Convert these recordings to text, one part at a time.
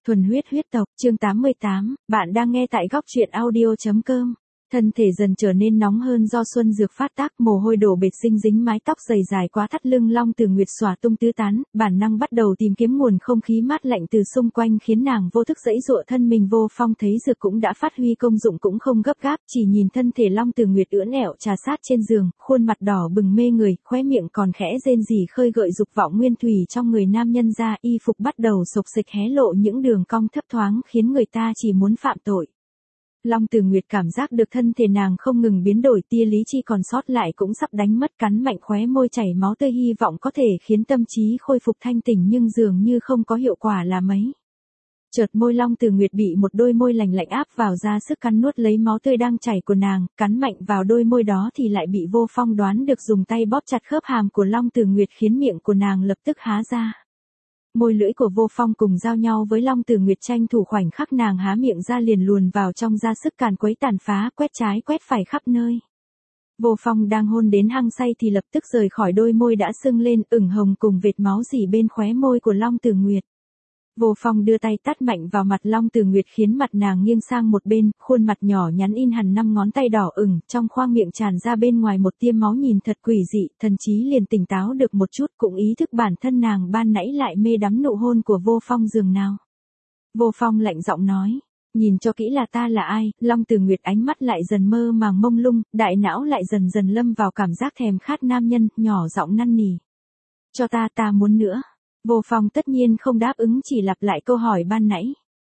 Thuần huyết huyết tộc, chương 88, bạn đang nghe tại góc truyện audio.com. Thân thể dần trở nên nóng hơn do xuân dược phát tác, mồ hôi đổ bệt sinh dính mái tóc dày dài quá thắt lưng Long Tử Nguyệt xòa tung tứ tán, bản năng bắt đầu tìm kiếm nguồn không khí mát lạnh từ xung quanh khiến nàng vô thức giãy giụa thân mình. Vô Phong thấy dược cũng đã phát huy công dụng cũng không gấp gáp, chỉ nhìn thân thể Long Tử Nguyệt ưỡn ẹo trà sát trên giường, khuôn mặt đỏ bừng mê người, khóe miệng còn khẽ rên rỉ khơi gợi dục vọng nguyên thủy trong người nam nhân ra, y phục bắt đầu xộc xệch hé lộ những đường cong thấp thoáng khiến người ta chỉ muốn phạm tội. Long Tử Nguyệt cảm giác được thân thể nàng không ngừng biến đổi, tia lý trí còn sót lại cũng sắp đánh mất, cắn mạnh khóe môi chảy máu tươi hy vọng có thể khiến tâm trí khôi phục thanh tỉnh nhưng dường như không có hiệu quả là mấy. Chợt môi Long Tử Nguyệt bị một đôi môi lạnh lạnh áp vào, ra sức cắn nuốt lấy máu tươi đang chảy của nàng, cắn mạnh vào đôi môi đó thì lại bị Vô Phong đoán được dùng tay bóp chặt khớp hàm của Long Tử Nguyệt khiến miệng của nàng lập tức há ra. Môi lưỡi của Vô Phong cùng giao nhau với Long Tử Nguyệt, tranh thủ khoảnh khắc nàng há miệng ra liền luồn vào trong, ra sức càn quấy tàn phá, quét trái quét phải khắp nơi. Vô Phong đang hôn đến hăng say thì lập tức rời khỏi, đôi môi đã sưng lên ửng hồng cùng vệt máu rỉ bên khóe môi của Long Tử Nguyệt. Vô Phong đưa tay tát mạnh vào mặt Long Tử Nguyệt khiến mặt nàng nghiêng sang một bên, khuôn mặt nhỏ nhắn in hằn 5 ngón tay đỏ ửng, trong khoang miệng tràn ra bên ngoài một tia máu nhìn thật quỷ dị, thần trí liền tỉnh táo được một chút, cũng ý thức bản thân nàng ban nãy lại mê đắm nụ hôn của Vô Phong dường nào. Vô Phong lạnh giọng nói, nhìn cho kỹ là ta là ai. Long Tử Nguyệt ánh mắt lại dần mơ màng mông lung, đại não lại dần dần lâm vào cảm giác thèm khát nam nhân, nhỏ giọng năn nỉ. Cho ta muốn nữa. Vô Phong tất nhiên không đáp ứng, chỉ lặp lại câu hỏi ban nãy.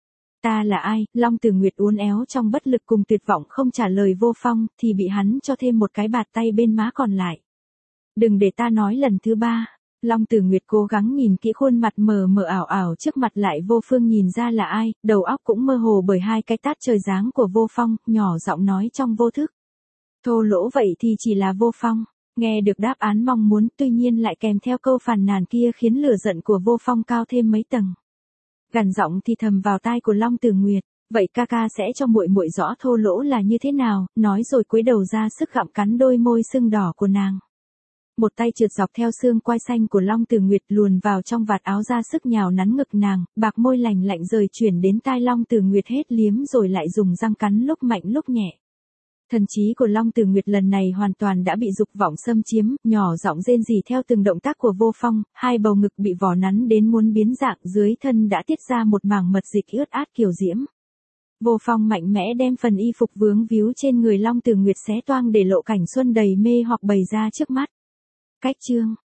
Ta là ai? Long Tử Nguyệt uốn éo trong bất lực cùng tuyệt vọng không trả lời Vô Phong, thì bị hắn cho thêm một cái bạt tay bên má còn lại. Đừng để ta nói lần thứ ba. Long Tử Nguyệt cố gắng nhìn kỹ khuôn mặt mờ mờ ảo ảo trước mặt lại vô phương nhìn ra là ai, đầu óc cũng mơ hồ bởi hai cái tát trời giáng của Vô Phong, nhỏ giọng nói trong vô thức. Thô lỗ vậy thì chỉ là Vô Phong. Nghe được đáp án mong muốn, tuy nhiên lại kèm theo câu phàn nàn kia khiến lửa giận của Vô Phong cao thêm mấy tầng. Gằn giọng thì thầm vào tai của Long Tử Nguyệt, vậy ca ca sẽ cho muội muội rõ thô lỗ là như thế nào, nói rồi cúi đầu ra sức gặm cắn đôi môi sưng đỏ của nàng. Một tay trượt dọc theo xương quai xanh của Long Tử Nguyệt luồn vào trong vạt áo, ra sức nhào nắn ngực nàng, bạc môi lành lạnh rời chuyển đến tai Long Tử Nguyệt, hết liếm rồi lại dùng răng cắn lúc mạnh lúc nhẹ. Thần trí của Long Tử Nguyệt lần này hoàn toàn đã bị dục vọng xâm chiếm, nhỏ giọng rên rỉ theo từng động tác của Vô Phong, hai bầu ngực bị vò nắn đến muốn biến dạng, dưới thân đã tiết ra một mảng mật dịch ướt át kiều diễm. Vô Phong mạnh mẽ đem phần y phục vướng víu trên người Long Tử Nguyệt xé toang để lộ cảnh xuân đầy mê hoặc bày ra trước mắt. Cách chương